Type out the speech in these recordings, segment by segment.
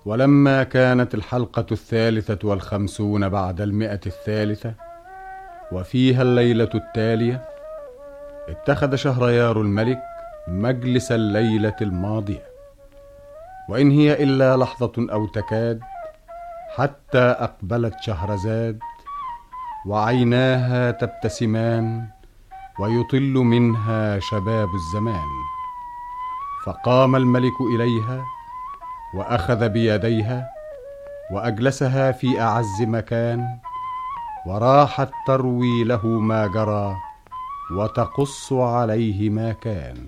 ولما كانت الحلقة 53 بعد 100 وفيها الليلة التالية، اتخذ شهريار الملك مجلس الليلة الماضية، وإن هي إلا لحظة أو تكاد حتى أقبلت شهرزاد وعيناها تبتسمان ويطل منها شباب الزمان. فقام الملك إليها وأخذ بيديها وأجلسها في أعز مكان، وراحت تروي له ما جرى وتقص عليه ما كان.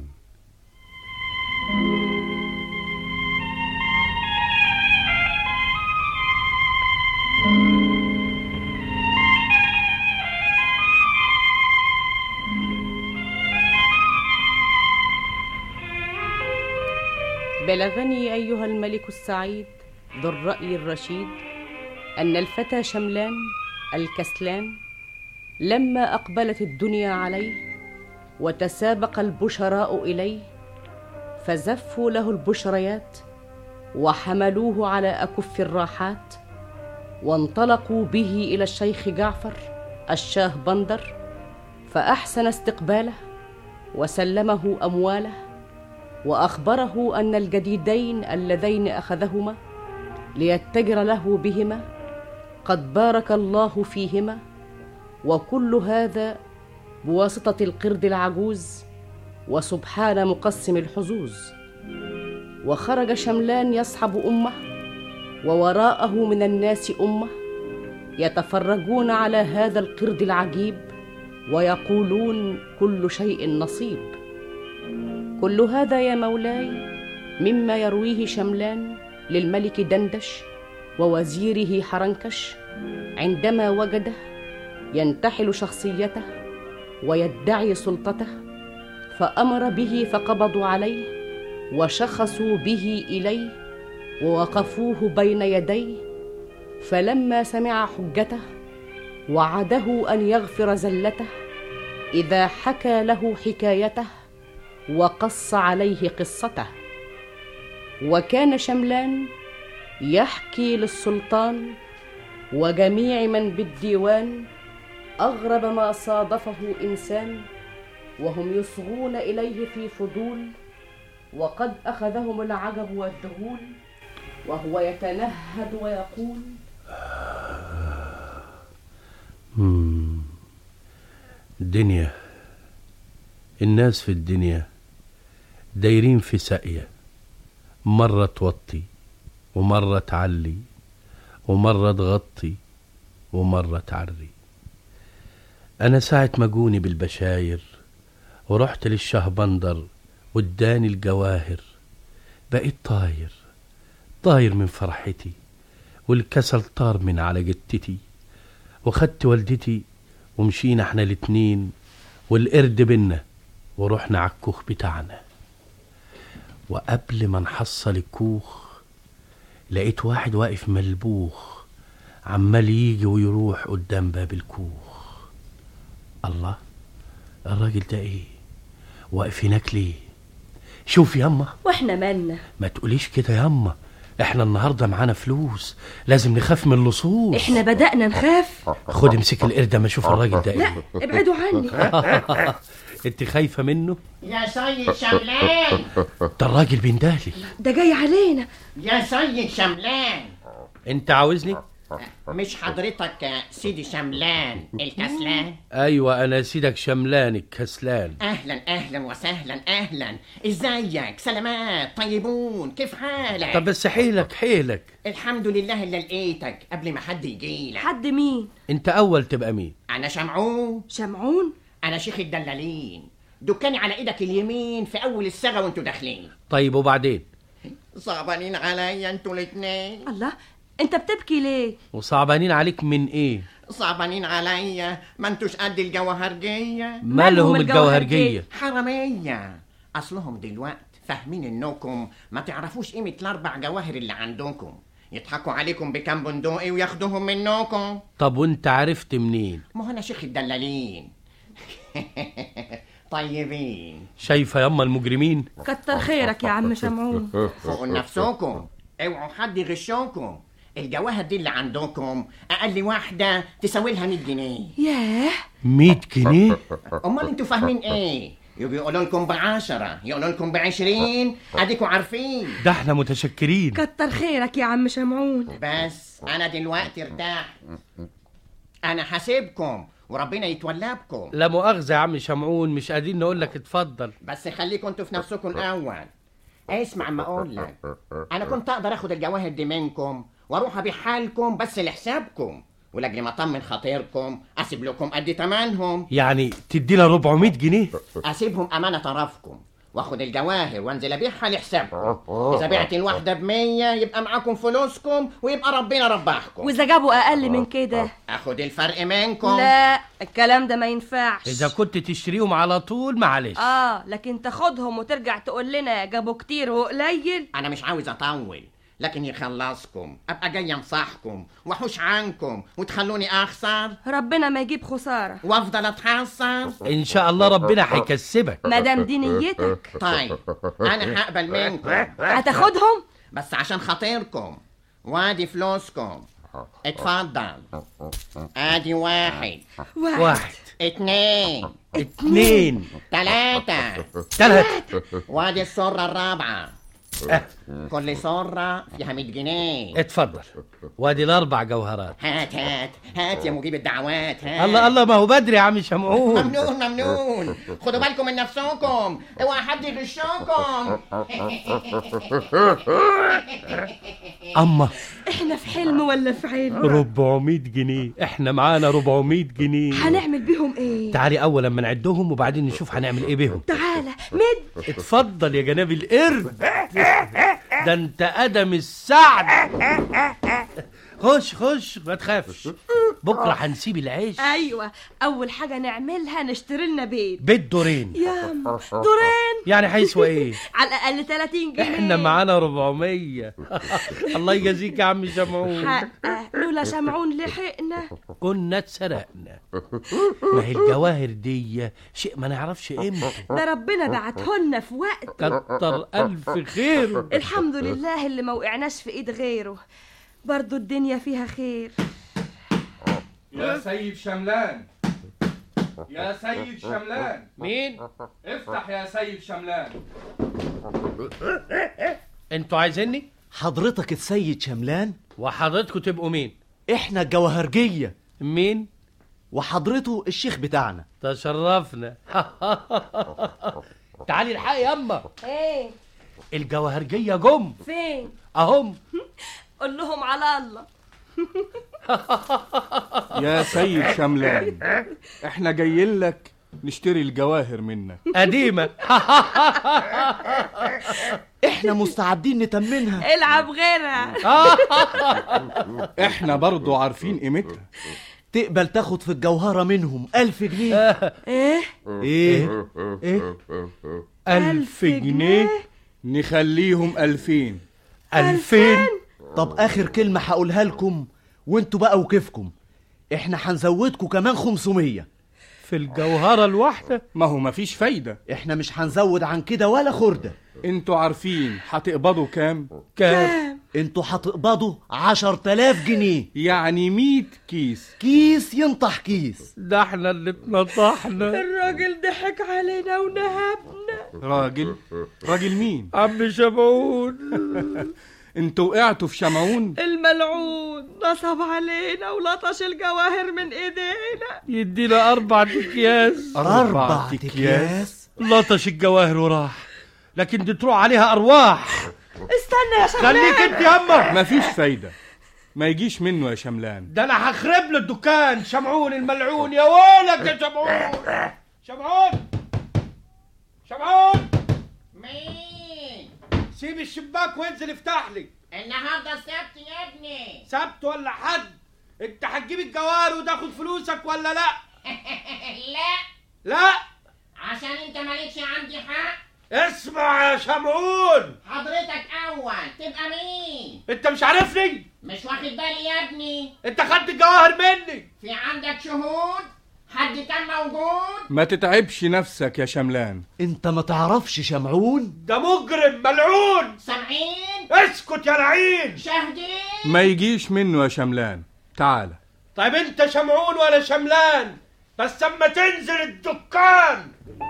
بلغني أيها الملك السعيد ذو الرأي الرشيد أن الفتى شملان الكسلان لما أقبلت الدنيا عليه وتسابق البشراء إليه، فزفوا له البشريات وحملوه على أكف الراحات، وانطلقوا به إلى الشيخ جعفر الشاه بندر، فأحسن استقباله وسلمه أمواله، وأخبره أن الجديدين اللذين أخذهما ليتجر له بهما قد بارك الله فيهما، وكل هذا بواسطة القرد العجوز وسبحان مقسم الحظوظ. وخرج شملان يصحب أمه، ووراءه من الناس أمة يتفرجون على هذا القرد العجيب ويقولون كل شيء نصيب. كل هذا يا مولاي مما يرويه شملان للملك دندش ووزيره حرنكش عندما وجده ينتحل شخصيته ويدعي سلطته، فأمر به فقبضوا عليه وشخصوا به إليه ووقفوه بين يديه، فلما سمع حجته وعده أن يغفر زلته إذا حكى له حكايته وقص عليه قصته. وكان شملان يحكي للسلطان وجميع من بالديوان أغرب ما صادفه إنسان، وهم يصغون إليه في فضول، وقد أخذهم العجب والذهول، وهو يتنهد ويقول: الدنيا، الناس في الدنيا دايرين في ساقية، مرة توطي ومرة تعلي ومرة تغطي ومرة تعري. أنا ساعة ما جوني بالبشاير ورحت للشاه بندر واداني الجواهر، بقيت طاير من فرحتي، والكسل طار من على جتتي، وخدت والدتي ومشينا احنا الاتنين والقرد بينا ورحنا على الكوخ بتاعنا. وقبل ما نحصل الكوخ لقيت واحد واقف ملبوخ عمال يجي ويروح قدام باب الكوخ. الله، الراجل ده ايه واقف هناك ليه؟ شوف ياما. واحنا مالنا؟ ما تقوليش كده ياما، احنا النهارده معانا فلوس، لازم نخاف من اللصوص. احنا بدأنا نخاف. خد امسك القردة ما اشوف الراجل ده ايه. لا ابعدوا عني. انت خايفة منه؟ يا سيد شملان، ده الراجل بيندهلي، ده جاي علينا. يا سيد شملان. انت عاوزني؟ مش حضرتك سيدي شملان الكسلان؟ ايوه انا سيدك شملان الكسلان. اهلا اهلا وسهلا، اهلا. ازيك؟ سلامات، طيبون، كيف حالك؟ طب بس حيلك. الحمد لله اللي لقيتك قبل ما حد يجيلك. حد مين؟ انت اول تبقى مين؟ انا شمعون. انا شيخ الدلالين، دكاني على ايدك اليمين في اول الصاغه وانتوا داخلين. طيب وبعدين؟ صعبانين عليا انتوا الاتنين. الله، انت بتبكي ليه؟ وصعبانين عليك من ايه؟ صعبانين عليا، ما انتوش قد الجوهرجيه. مالهم الجوهرجيه؟ حراميه. اصلهم دلوقت فاهمين انكم ما تعرفوش قيمه ال4 جواهر اللي عندكم، يضحكوا عليكم بكام بندقي وياخدوهم منكم. طب وانت عرفت منين؟ ما هو انا شيخ الدلالين. طيبين. شايفه ياما المجرمين؟ كتر خيرك يا عم شمعون. فوقوا نفسكم، اوعوا حد يغشوكم. الجواهر دي اللي عندكم اقل واحده تساوي لها 100 جنيه. ياه 100 جنيه؟ امال انتوا فاهمين ايه؟ يجوا يقولوا لكم ب10، يقولوا لكم ب20، اديكوا عارفين. ده احنا متشكرين. كتر خيرك يا عم شمعون. بس انا دلوقتي ارتاح. انا حاسبكم وربنا يتولاكم. لا مؤاخذة يا عم شمعون، مش قادرين نقول لك اتفضل. بس خليكم انتوا في نفسكم الاول. اسمع ما اقول لك، انا كنت اقدر اخد الجواهر دي منكم واروح ابيعها لكم بس لحسابكم، ولاجل ما اطمن خاطركم اسيب لكم قد تمنهم. يعني تدينا 400 جنيه؟ اسيبهم امانه طرفكم واخد الجواهر وانزل ابيعها لحسابكم. اذا بعت الواحده ب100 يبقى معاكم فلوسكم ويبقى ربنا ربحكم. واذا جابوا اقل من كده اخد الفرق منكم. لا الكلام ده ما ينفعش. اذا كنت تشتريهم على طول معلش. لكن تاخدهم وترجع تقول لنا جابوا كتير وقليل. انا مش عاوز اطول، لكن يخلصكم ابقى جاي انصحكم واحوش عنكم وتخلوني اخسر. ربنا ما يجيب خساره وافضل اتحسر. ان شاء الله ربنا هيكسبك ما دام دي نيتك. طيب انا هقبل منكم هتاخدهم بس عشان خاطركم. وادي فلوسكم، اتفضل. ادي 1 1 2 2 3 وادي السرة الرابعة. كل سرة فيها 100 جنيه. اتفضل. وادي ال4 جوهرات. هات يا مجيب الدعوات. هات. الله ما هو بدري يا عم شمعون. ممنون. خدوا بالكم من نفسكم، اوعى حد يغشكم. اما احنا في حلم ولا في عين؟ 400 جنيه، احنا معانا 400 جنيه. هنعمل بيهم ايه؟ تعالي اول لما نعدهم وبعدين نشوف هنعمل ايه بيهم. تعالى مد. اتفضل يا جناب القرد، ده انت ادم السعد. خش ما تخافش، بكره هنسيب العيش. ايوه اول حاجه نعملها نشتري لنا بيت دورين. ياما دورين يعني هيسوى ايه؟ على الاقل 30 جنيه. احنا معانا 400. الله يجازيك يا عم شمعون. حقه لولا شمعون لحقنا كنا اتسرقنا. ما هي الجواهر دي شيء ما نعرفش امتى. ده ربنا بعتهولنا في وقت. كتر الف خير. الحمد لله اللي ما وقعناش في ايد غيره. برضو الدنيا فيها خير. يا سيد شملان، يا سيد شملان. مين؟ افتح يا سيد شملان. انتوا عايزيني؟ حضرتك السيد شملان؟ وحضرتكم تبقوا مين؟ احنا الجواهرجية. مين؟ وحضرته الشيخ بتاعنا. تشرفنا. تعالي الحقي ياما. ايه الجواهرجية جم. فين؟ اهم. قول لهم على الله. يا سيد شملان، احنا جايين لك نشتري الجواهر منك. قديمة. احنا مستعدين نتمنها. العب غيرها. احنا برضو عارفين قيمتها. تقبل تاخد في الجوهرة منهم 1000 جنيه؟ ايه؟ ايه؟ 1000 جنيه؟ نخليهم 2000. 2000؟ طب اخر كلمة هقولها لكم وانتوا بقى وكيفكم. احنا هنزودكم كمان 500 في الجوهرة الواحدة. ما هو مفيش فايدة. احنا مش هنزود عن كده ولا خردة. انتوا عارفين هتقبضوا كام؟ كام؟ انتوا هتقبضوا 10000 جنيه. يعني 100 كيس. كيس ينطح كيس. ده احنا اللي اتنطحنا. الراجل ضحك علينا ونهبنا. راجل مين؟ عم شمعون. انتوا وقعتوا في شمعون؟ الملعون نصب علينا ولطش الجواهر من ايدينا. يدينا 4 أكياس. 4 أكياس؟ لطش الجواهر وراح، لكن دي تروح عليها أرواح. استنى يا شملان. خليك انت ياما. مفيش فايدة، ما يجيش منه يا شملان. ده انا هخرب له الدكان. شمعون الملعون يا ولك يا شمعون. شمعون مين؟ سيب الشباك وانزل افتح لي. النهارده السبت يا ابني. سبت ولا حد؟ انت هتجيب الجوار وتاخد فلوسك ولا لا؟ لا عشان انت مالكش عندي حق. اسمع يا شمعون، حضرتك اول تبقى مين؟ انت مش عارفني؟ مش واخد بالي يا ابني. انت خدت الجواهر مني. في عندك شهود؟ حد كان موجود؟ ما تتعبش نفسك يا شملان. انت ما تعرفش شمعون؟ ده مجرم ملعون. سامعين؟ اسكت يا لعين. شهدي ما يجيش منه يا شملان، تعالى. طيب انت شمعون ولا شملان؟ بس اما تنزل الدكان.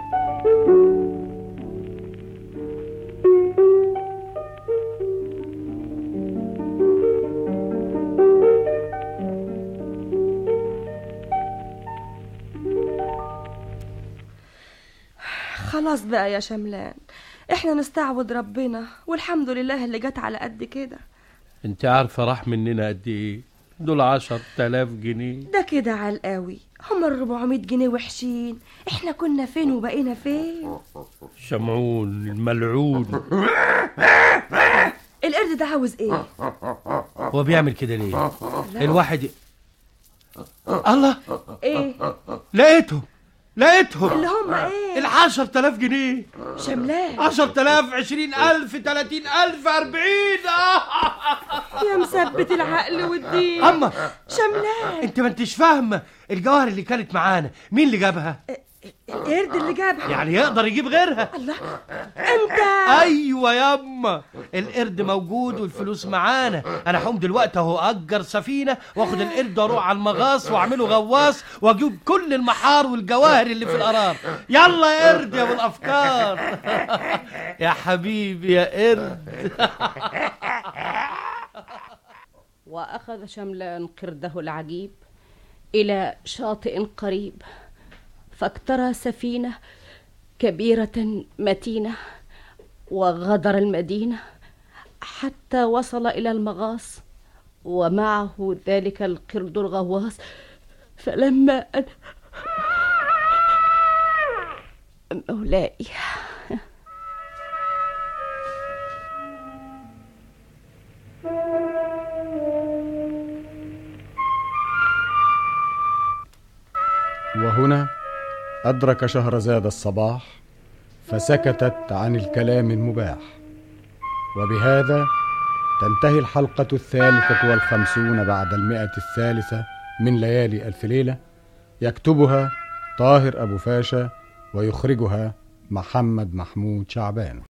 خلاص بقى يا شملان، احنا نستعوض ربنا، والحمد لله اللي جت على قد كده. انت عارفة راح مننا قد ايه؟ دول 10,000 جنيه. ده كده عالقوي، هما 400 جنيه وحشين، احنا كنا فين وبقينا فين؟ شمعون الملعون. القرد ده عاوز ايه؟ هو بيعمل كده ليه؟ الواحد الله، ايه لقيتهم اللي هم ايه؟ 10,000 جنيه. شملان 10,000 20,000 30,000 40. يا مثبت العقل والدين. اما شملان انت ما انتش فاهمه، الجواهر اللي كانت معانا مين اللي جابها؟ القرد اللي جابها. يعني يقدر يجيب غيرها؟ الله، انت ايوه ياما، القرد موجود والفلوس معانا. انا هقوم دلوقتي اهو اجر سفينه واخد القرد واروح على المغاص واعمله غواص واجيب كل المحار والجواهر اللي في القرار. يلا يا قرد يا ابو الافكار. يا حبيبي يا قرد. وأخذ شملان قرده العجيب إلى شاطئ قريب، فاقترى سفينة كبيرة متينة وغادر المدينة حتى وصل إلى المغاص ومعه ذلك القرد الغواص. فلما مولاي وهنا أدرك شهرزاد الصباح فسكتت عن الكلام المباح. وبهذا تنتهي الحلقة 53 بعد 100 من ليالي ألف ليلة. يكتبها طاهر أبو فاشا ويخرجها محمد محمود شعبان.